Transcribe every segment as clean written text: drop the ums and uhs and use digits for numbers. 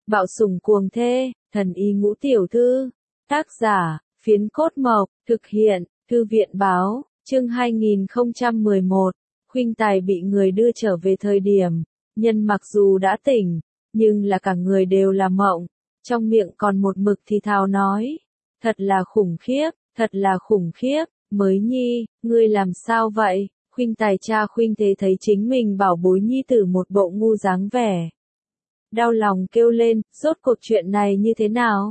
Bạo sủng cuồng thê, thần y ngũ tiểu thư. Tác giả, Phiến Cốt Mộc, thực hiện, Thư viện báo, chương 2011. Khuynh Tài bị người đưa trở về thời điểm, nhân mặc dù đã tỉnh, nhưng là cả người đều là mộng, trong miệng còn một mực thì thào nói. Thật là khủng khiếp, thật là khủng khiếp, Mới Nhi, ngươi làm sao vậy? Khuynh Tài cha Khuynh Thế thấy chính mình bảo bối nhi tử một bộ ngu dáng vẻ. Đau lòng kêu lên, rốt cuộc chuyện này như thế nào?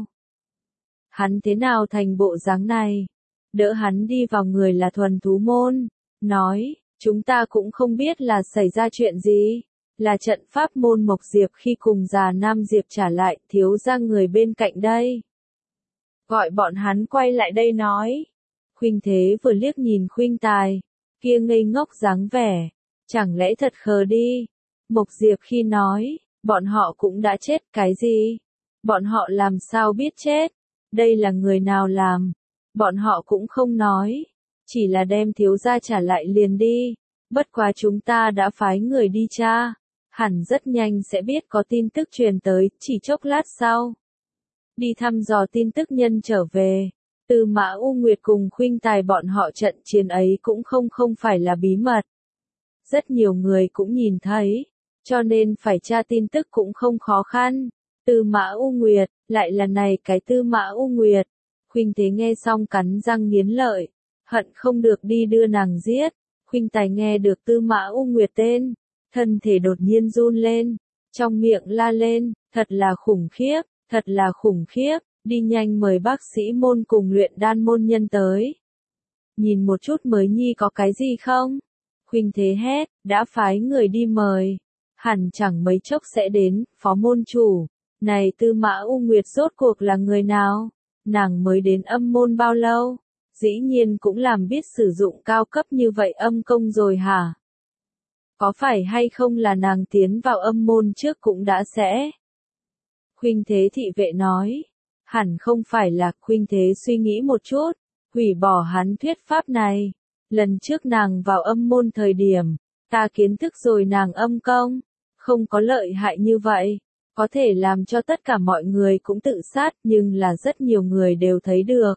Hắn thế nào thành bộ dáng này? Đỡ hắn đi vào người là Thuần Thú Môn, nói, chúng ta cũng không biết là xảy ra chuyện gì, là trận pháp môn Mộc Diệp khi cùng già Nam Diệp trả lại, thiếu ra người bên cạnh đây. Gọi bọn hắn quay lại đây nói. Khuynh Thế vừa liếc nhìn Khuynh Tài, kia ngây ngốc dáng vẻ, chẳng lẽ thật khờ đi. Mộc Diệp khi nói, bọn họ cũng đã chết, cái gì? Bọn họ làm sao biết chết? Đây là người nào làm? Bọn họ cũng không nói, chỉ là đem thiếu gia trả lại liền đi. Bất quá chúng ta đã phái người đi tra, hẳn rất nhanh sẽ biết có tin tức truyền tới, chỉ chốc lát sau. Đi thăm dò tin tức nhân trở về. Tư Mã U Nguyệt cùng Khuynh Tài bọn họ trận chiến ấy cũng không phải là bí mật. Rất nhiều người cũng nhìn thấy, cho nên phải tra tin tức cũng không khó khăn. Tư Mã U Nguyệt, lại là này cái Tư Mã U Nguyệt. Khuynh Thế nghe xong cắn răng nghiến lợi, hận không được đi đưa nàng giết. Khuynh Tài nghe được Tư Mã U Nguyệt tên, thân thể đột nhiên run lên, trong miệng la lên, thật là khủng khiếp, thật là khủng khiếp, đi nhanh mời bác sĩ môn cùng luyện đan môn nhân tới. Nhìn một chút Mới Nhi có cái gì không? Khuynh Thế hét, đã phái người đi mời, hẳn chẳng mấy chốc sẽ đến. Phó môn chủ, này Tư Mã U Nguyệt rốt cuộc là người nào? Nàng mới đến âm môn bao lâu? Dĩ nhiên cũng làm biết sử dụng cao cấp như vậy âm công rồi hả? Có phải hay không là nàng tiến vào âm môn trước cũng đã sẽ? Khuynh Thế thị vệ nói, hẳn không phải là. Khuynh Thế suy nghĩ một chút, hủy bỏ hắn thuyết pháp này. Lần trước nàng vào âm môn thời điểm, ta kiến thức rồi nàng âm công, không có lợi hại như vậy, có thể làm cho tất cả mọi người cũng tự sát, nhưng là rất nhiều người đều thấy được.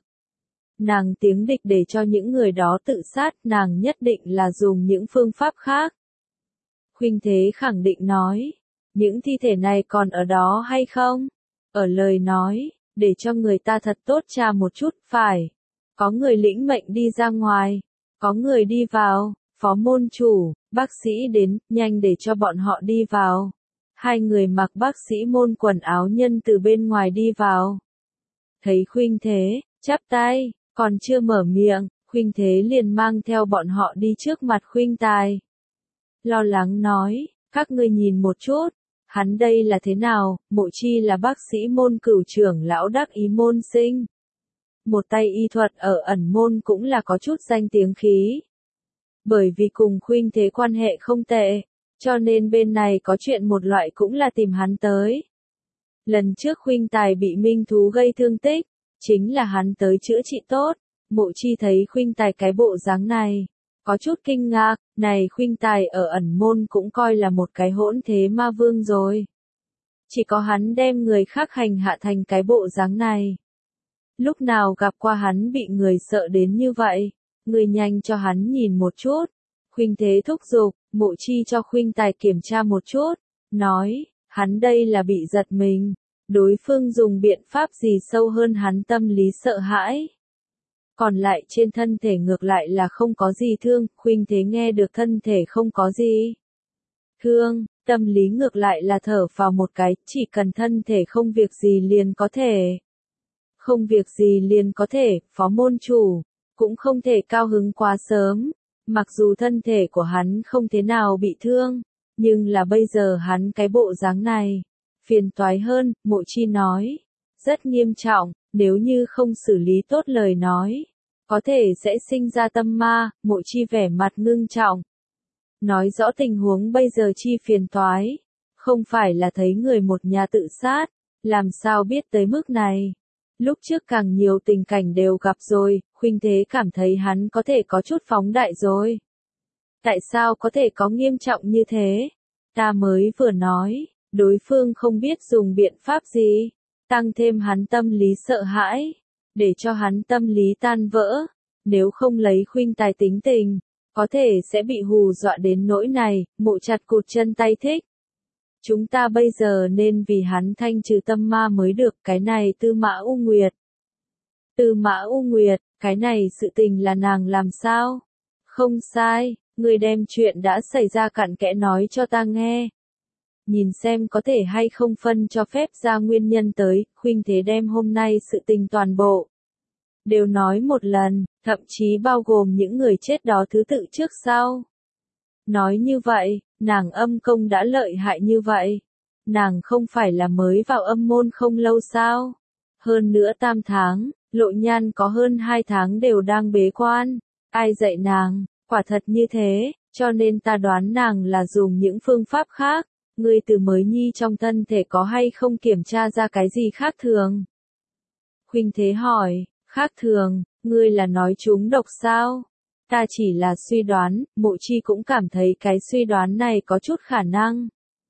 Nàng tiếng địch để cho những người đó tự sát, nàng nhất định là dùng những phương pháp khác. Khuynh Thế khẳng định nói, những thi thể này còn ở đó hay không? Ở lời nói, để cho người ta thật tốt tra một chút, phải. Có người lĩnh mệnh đi ra ngoài, có người đi vào. Phó môn chủ, bác sĩ đến, nhanh để cho bọn họ đi vào. Hai người mặc bác sĩ môn quần áo nhân từ bên ngoài đi vào. Thấy Khuynh Thế, chắp tay, còn chưa mở miệng, Khuynh Thế liền mang theo bọn họ đi trước mặt Khuynh Tài. Lo lắng nói, các ngươi nhìn một chút, hắn đây là thế nào? Mộ Chi là bác sĩ môn cửu trưởng lão đắc ý môn sinh. Một tay y thuật ở ẩn môn cũng là có chút danh tiếng khí. Bởi vì cùng Khuynh Thế quan hệ không tệ, cho nên bên này có chuyện một loại cũng là tìm hắn tới. Lần trước Khuynh Tài bị minh thú gây thương tích, chính là hắn tới chữa trị tốt. Mộ Chi thấy Khuynh Tài cái bộ dáng này, có chút kinh ngạc, này Khuynh Tài ở ẩn môn cũng coi là một cái hỗn thế ma vương rồi. Chỉ có hắn đem người khác hành hạ thành cái bộ dáng này. Lúc nào gặp qua hắn bị người sợ đến như vậy, người nhanh cho hắn nhìn một chút. Khuynh Thế thúc giục, Mộ Chi cho Khuynh Tài kiểm tra một chút, nói, hắn đây là bị giật mình, đối phương dùng biện pháp gì sâu hơn hắn tâm lý sợ hãi. Còn lại trên thân thể ngược lại là không có gì thương. Khuynh Thế nghe được thân thể không có gì thương, tâm lý ngược lại là thở vào một cái, chỉ cần thân thể không việc gì liền có thể. Không việc gì liền có thể, phó môn chủ, cũng không thể cao hứng quá sớm. Mặc dù thân thể của hắn không thế nào bị thương, nhưng là bây giờ hắn cái bộ dáng này, phiền toái hơn. Mộ Chi nói, rất nghiêm trọng, nếu như không xử lý tốt lời nói, có thể sẽ sinh ra tâm ma. Mộ Chi vẻ mặt ngưng trọng, nói rõ tình huống bây giờ chi phiền toái, không phải là thấy người một nhà tự sát, làm sao biết tới mức này. Lúc trước càng nhiều tình cảnh đều gặp rồi, Khuynh Thế cảm thấy hắn có thể có chút phóng đại rồi. Tại sao có thể có nghiêm trọng như thế? Ta mới vừa nói, Đối phương không biết dùng biện pháp gì, tăng thêm hắn tâm lý sợ hãi, để cho hắn tâm lý tan vỡ, nếu không lấy Khuynh Tài tính tình, có thể sẽ bị hù dọa đến nỗi này, Mộ chặt cụt chân tay thích. Chúng ta bây giờ nên vì hắn thanh trừ tâm ma mới được, cái này Tư Mã U Nguyệt. Tư Mã U Nguyệt, cái này sự tình là nàng làm sao? Không sai, người đem chuyện đã xảy ra cặn kẽ nói cho ta nghe. Nhìn xem có thể hay không phân cho phép ra nguyên nhân tới, Khuynh Thế đem hôm nay sự tình toàn bộ đều nói một lần, thậm chí bao gồm những người chết đó thứ tự trước sau. Nói như vậy, nàng âm công đã lợi hại như vậy. Nàng không phải là mới vào âm môn không lâu sao? Hơn nữa 8 tháng, Lộ Nhan có hơn 2 tháng đều đang bế quan. Ai dạy nàng? Quả thật như thế, cho nên ta đoán nàng là dùng những phương pháp khác. Ngươi từ mới nhi trong thân thể có hay không kiểm tra ra cái gì khác thường? Khuynh Thế hỏi, khác thường, ngươi là nói chúng độc sao? Ta chỉ là suy đoán, Mộ Chi cũng cảm thấy cái suy đoán này có chút khả năng.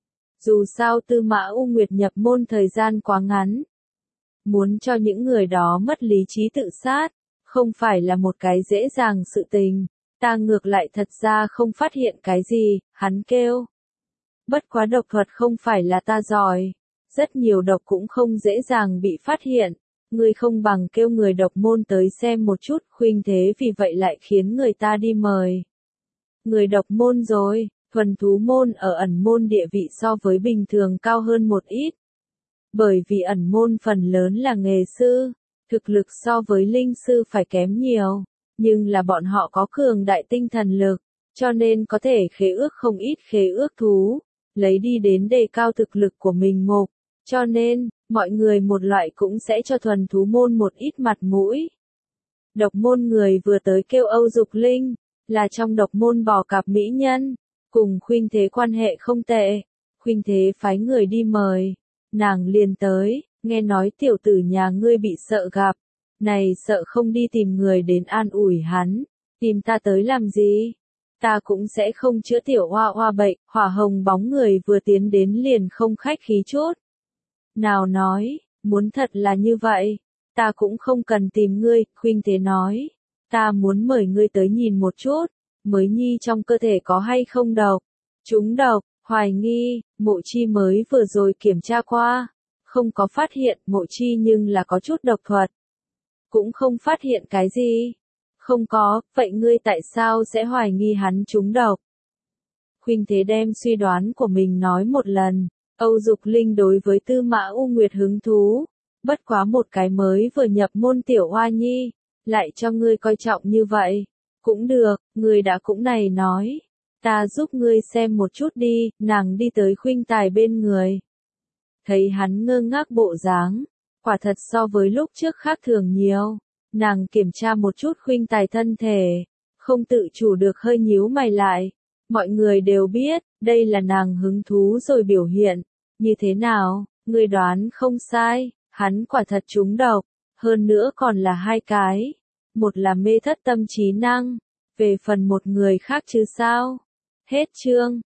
Dù sao Tư Mã U Nguyệt nhập môn thời gian quá ngắn. Muốn cho những người đó mất lý trí tự sát, không phải là một cái dễ dàng sự tình. Ta ngược lại thật ra không phát hiện cái gì, hắn kêu. Bất quá độc thuật không phải là ta giỏi. Rất nhiều độc cũng không dễ dàng bị phát hiện. Ngươi không bằng kêu người độc môn tới xem một chút, Khuynh Thế vì vậy lại khiến người ta đi mời. Người độc môn rồi, thuần thú môn ở ẩn môn địa vị so với bình thường cao hơn một ít. Bởi vì ẩn môn phần lớn là nghề sư, thực lực so với linh sư phải kém nhiều, nhưng là bọn họ có cường đại tinh thần lực, cho nên có thể khế ước không ít khế ước thú, lấy đi đến đề cao thực lực của mình ngục. Cho nên, mọi người một loại cũng sẽ cho thuần thú môn một ít mặt mũi. Độc môn người vừa tới kêu Âu Dục Linh, là trong độc môn bò cạp mỹ nhân, cùng Khuynh Thế quan hệ không tệ. Khuynh Thế phái người đi mời, nàng liền tới, nghe nói tiểu tử nhà ngươi bị sợ gặp, này sợ không đi tìm người đến an ủi hắn, tìm ta tới làm gì? Ta cũng sẽ không chữa tiểu hoa hoa bệnh, hỏa hồng bóng người vừa tiến đến liền không khách khí chút. Nào nói, muốn thật là như vậy, ta cũng không cần tìm ngươi, Khuynh Thế nói, ta muốn mời ngươi tới nhìn một chút, mới nhi trong cơ thể có hay không độc, trúng độc, hoài nghi, Mộ Chi mới vừa rồi kiểm tra qua, không có phát hiện, Mộ Chi nhưng là có chút độc thuật, cũng không phát hiện cái gì, không có, vậy ngươi tại sao sẽ hoài nghi hắn trúng độc? Khuynh Thế đem suy đoán của mình nói một lần. Âu Dục Linh đối với Tư Mã U Nguyệt hứng thú, bất quá một cái mới vừa nhập môn tiểu hoa nhi, lại cho ngươi coi trọng như vậy, cũng được, ngươi đã cũng này nói, ta giúp ngươi xem một chút đi, nàng đi tới Khuynh Tài bên người. Thấy hắn ngơ ngác bộ dáng, quả thật so với lúc trước khác thường nhiều, nàng kiểm tra một chút Khuynh Tài thân thể, không tự chủ được hơi nhíu mày lại, mọi người đều biết, đây là nàng hứng thú rồi biểu hiện. Như thế nào, ngươi đoán không sai, hắn quả thật trúng độc, hơn nữa còn là hai cái. Một là mê thất tâm trí năng, về phần một người khác chứ sao. Hết chương.